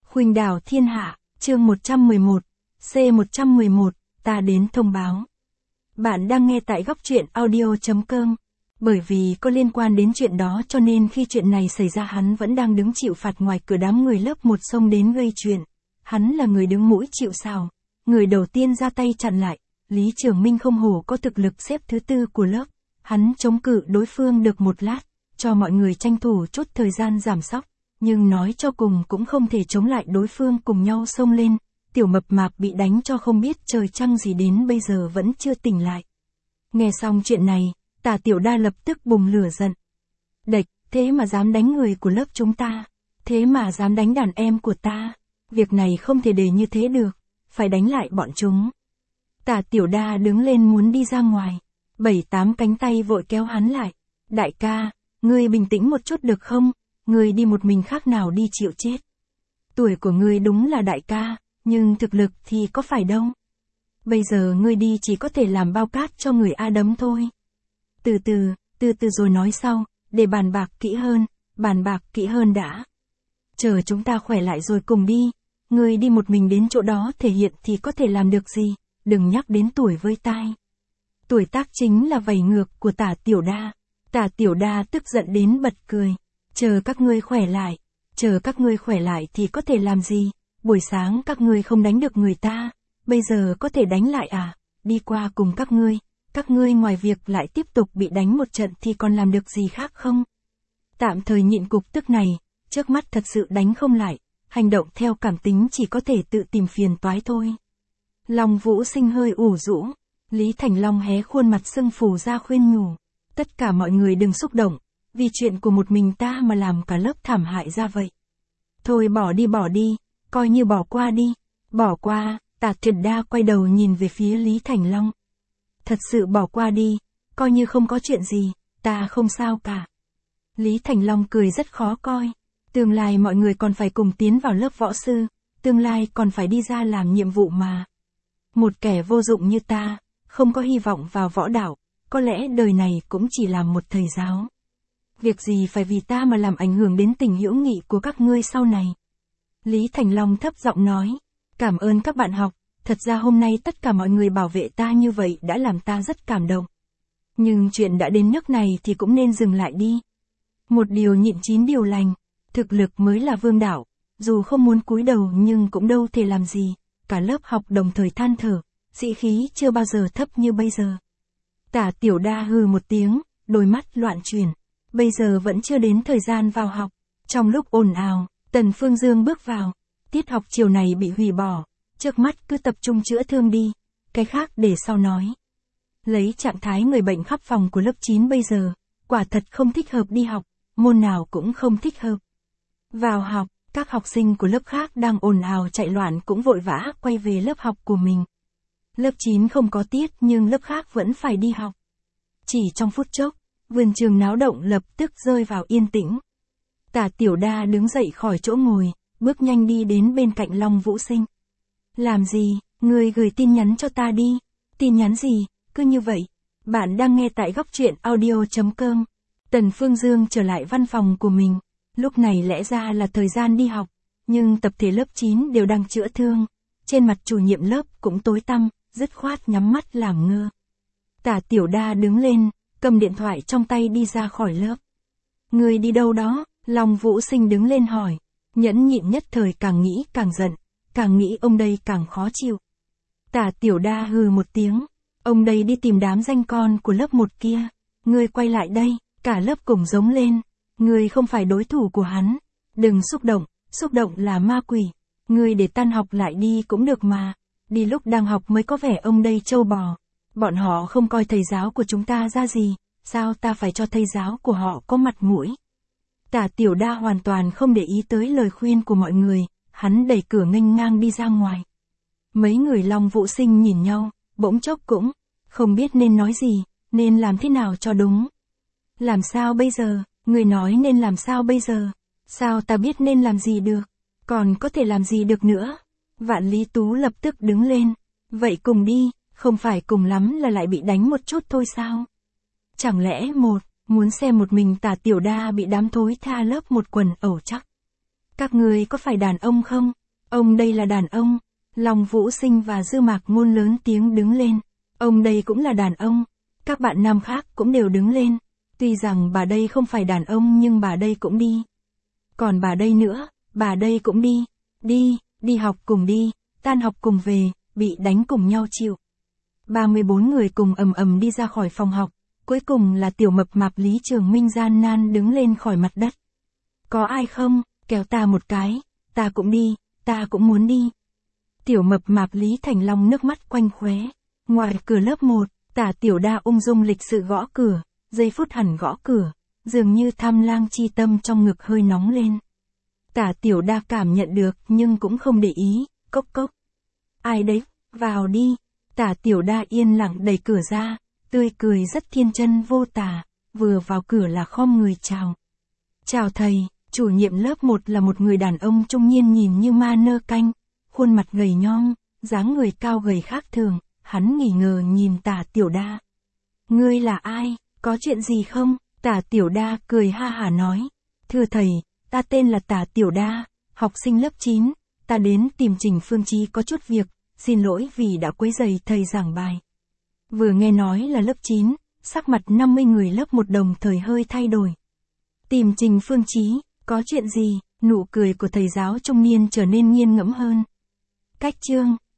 Khuynh đảo thiên hạ, chương 111, C111, ta đến thông báo. Bạn đang nghe tại góc truyện audio.com. Bởi vì có liên quan đến chuyện đó cho nên khi chuyện này xảy ra hắn vẫn đang đứng chịu phạt ngoài cửa, đám người lớp 1 xông đến gây chuyện. Hắn là người đứng mũi chịu sào, người đầu tiên ra tay chặn lại. Lý Trường Minh không hổ có thực lực xếp thứ 4 của lớp. Hắn chống cự đối phương được một lát, cho mọi người tranh thủ chút thời gian giảm sóc. Nhưng nói cho cùng cũng không thể chống lại đối phương cùng nhau xông lên. Tiểu mập mạp bị đánh cho không biết trời trăng gì đến bây giờ vẫn chưa tỉnh lại. Nghe xong chuyện này, Tả Tiểu Đa lập tức bùng lửa giận. Đệch, thế mà dám đánh người của lớp chúng ta. Thế mà dám đánh đàn em của ta. Việc này không thể để như thế được. Phải đánh lại bọn chúng. Tả Tiểu Đa đứng lên muốn đi ra ngoài. 7-8 cánh tay vội kéo hắn lại. Đại ca, ngươi bình tĩnh một chút được không? Ngươi đi một mình khác nào đi chịu chết. Tuổi của ngươi đúng là đại ca, nhưng thực lực thì có phải đâu. Bây giờ ngươi đi chỉ có thể làm bao cát cho người A đấm thôi. Từ từ rồi nói sau, để bàn bạc kỹ hơn đã. Chờ chúng ta khỏe lại rồi cùng đi. Ngươi đi một mình đến chỗ đó thể hiện thì có thể làm được gì, đừng nhắc đến tuổi với tai. Tuổi tác chính là vảy ngược của Tả Tiểu Đa. Tả Tiểu Đa tức giận đến bật cười. Chờ các ngươi khỏe lại thì có thể làm gì, buổi sáng các ngươi không đánh được người ta, bây giờ có thể đánh lại à, đi qua cùng các ngươi ngoài việc lại tiếp tục bị đánh một trận thì còn làm được gì khác không? Tạm thời nhịn cục tức này, trước mắt thật sự đánh không lại, hành động theo cảm tính chỉ có thể tự tìm phiền toái thôi. Long Vũ Sinh hơi ủ rũ, Lý Thành Long hé khuôn mặt sưng phù ra khuyên nhủ, tất cả mọi người đừng xúc động. Vì chuyện của một mình ta mà làm cả lớp thảm hại ra vậy. Thôi bỏ đi, coi như bỏ qua đi. Bỏ qua, Tả Tiểu Đa quay đầu nhìn về phía Lý Thành Long. Thật sự bỏ qua đi, coi như không có chuyện gì, ta không sao cả. Lý Thành Long cười rất khó coi. Tương lai mọi người còn phải cùng tiến vào lớp võ sư, tương lai còn phải đi ra làm nhiệm vụ mà. Một kẻ vô dụng như ta, không có hy vọng vào võ đạo, có lẽ đời này cũng chỉ làm một thầy giáo. Việc gì phải vì ta mà làm ảnh hưởng đến tình hữu nghị của các ngươi sau này. Lý Thành Long thấp giọng nói, cảm ơn các bạn học, thật ra hôm nay tất cả mọi người bảo vệ ta như vậy đã làm ta rất cảm động. Nhưng chuyện đã đến nước này thì cũng nên dừng lại đi. Một điều nhịn 9 điều lành, thực lực mới là vương đạo, dù không muốn cúi đầu nhưng cũng đâu thể làm gì. Cả lớp học đồng thời than thở, sĩ khí chưa bao giờ thấp như bây giờ. Tả Tiểu Đa hừ một tiếng, đôi mắt loạn chuyển. Bây giờ vẫn chưa đến thời gian vào học. Trong lúc ồn ào, Tần Phương Dương bước vào. Tiết học chiều này bị hủy bỏ. Trước mắt cứ tập trung chữa thương đi. Cái khác để sau nói. Lấy trạng thái người bệnh khắp phòng của lớp 9 bây giờ, quả thật không thích hợp đi học. Môn nào cũng không thích hợp. Vào học, các học sinh của lớp khác đang ồn ào chạy loạn cũng vội vã quay về lớp học của mình. Lớp 9 không có tiết nhưng lớp khác vẫn phải đi học. Chỉ trong phút chốc, vườn trường náo động lập tức rơi vào yên tĩnh. Tả Tiểu Đa đứng dậy khỏi chỗ ngồi, bước nhanh đi đến bên cạnh Long Vũ Sinh. Làm gì, ngươi gửi tin nhắn cho ta đi. Tin nhắn gì, cứ như vậy. Bạn đang nghe tại góc truyện audio.com. Tần Phương Dương trở lại văn phòng của mình. Lúc này lẽ ra là thời gian đi học, nhưng tập thể lớp 9 đều đang chữa thương. Trên mặt chủ nhiệm lớp cũng tối tăm, dứt khoát nhắm mắt làm ngơ. Tả Tiểu Đa đứng lên, cầm điện thoại trong tay đi ra khỏi lớp. Người đi đâu đó? Long Vũ Sinh đứng lên hỏi. Nhẫn nhịn nhất thời càng nghĩ càng giận, càng nghĩ ông đây càng khó chịu. Tả Tiểu Đa hừ một tiếng. Ông đây đi tìm đám danh con của lớp 1 kia. Ngươi quay lại đây, cả lớp cùng giống lên. Ngươi không phải đối thủ của hắn. Đừng xúc động là ma quỷ. Ngươi để tan học lại đi cũng được mà. Đi lúc đang học mới có vẻ ông đây trâu bò. Bọn họ không coi thầy giáo của chúng ta ra gì, sao ta phải cho thầy giáo của họ có mặt mũi. Tả Tiểu Đa hoàn toàn không để ý tới lời khuyên của mọi người, hắn đẩy cửa nghênh ngang đi ra ngoài. Mấy người Long Vũ Sinh nhìn nhau, bỗng chốc cũng không biết nên nói gì, nên làm thế nào cho đúng. Làm sao bây giờ, người nói nên làm sao bây giờ, sao ta biết nên làm gì được, còn có thể làm gì được nữa. Vạn Lý Tú lập tức đứng lên, vậy cùng đi. Không phải cùng lắm là lại bị đánh một chút thôi sao? Chẳng lẽ muốn xem một mình Tả Tiểu Đa bị đám thối tha lớp 1 quần ẩu chắc? Các người có phải đàn ông không? Ông đây là đàn ông. Long Vũ Sinh và Dư Mạc Ngôn lớn tiếng đứng lên. Ông đây cũng là đàn ông. Các bạn nam khác cũng đều đứng lên. Tuy rằng bà đây không phải đàn ông nhưng bà đây cũng đi. Còn bà đây nữa, bà đây cũng đi. Đi học cùng đi, tan học cùng về, bị đánh cùng nhau chịu. 34 người cùng ầm ầm đi ra khỏi phòng học. Cuối cùng là tiểu mập mạp Lý Trường Minh gian nan đứng lên khỏi mặt đất. Có ai không, kéo ta một cái, ta cũng đi, ta cũng muốn đi. Tiểu mập mạp Lý Thành Long nước mắt quanh khóe. Ngoài cửa lớp 1, Tả Tiểu Đa ung dung lịch sự gõ cửa, giây phút hẳn gõ cửa, dường như tham lang chi tâm trong ngực hơi nóng lên. Tả Tiểu Đa cảm nhận được nhưng cũng không để ý, cốc cốc. Ai đấy, vào đi. Tả Tiểu Đa yên lặng đẩy cửa ra, tươi cười rất thiên chân vô tả, vừa vào cửa là khom người chào. Chào thầy. Chủ nhiệm lớp 1 là một người đàn ông trung niên nhìn như ma nơ canh, khuôn mặt gầy nhom, dáng người cao gầy khác thường, hắn nghi ngờ nhìn Tả Tiểu Đa. Ngươi là ai, có chuyện gì không? Tả Tiểu Đa cười ha hả nói. Thưa thầy, ta tên là Tả Tiểu Đa, học sinh lớp 9, ta đến tìm Trình Phương Chí có chút việc, xin lỗi vì đã quấy rầy thầy giảng bài. Vừa nghe nói là lớp 9, sắc mặt 50 người lớp 1 đồng thời hơi thay đổi. Tìm Trình Phương Chí, có chuyện gì? Nụ cười của thầy giáo trung niên trở nên nghiền ngẫm hơn. Cách chương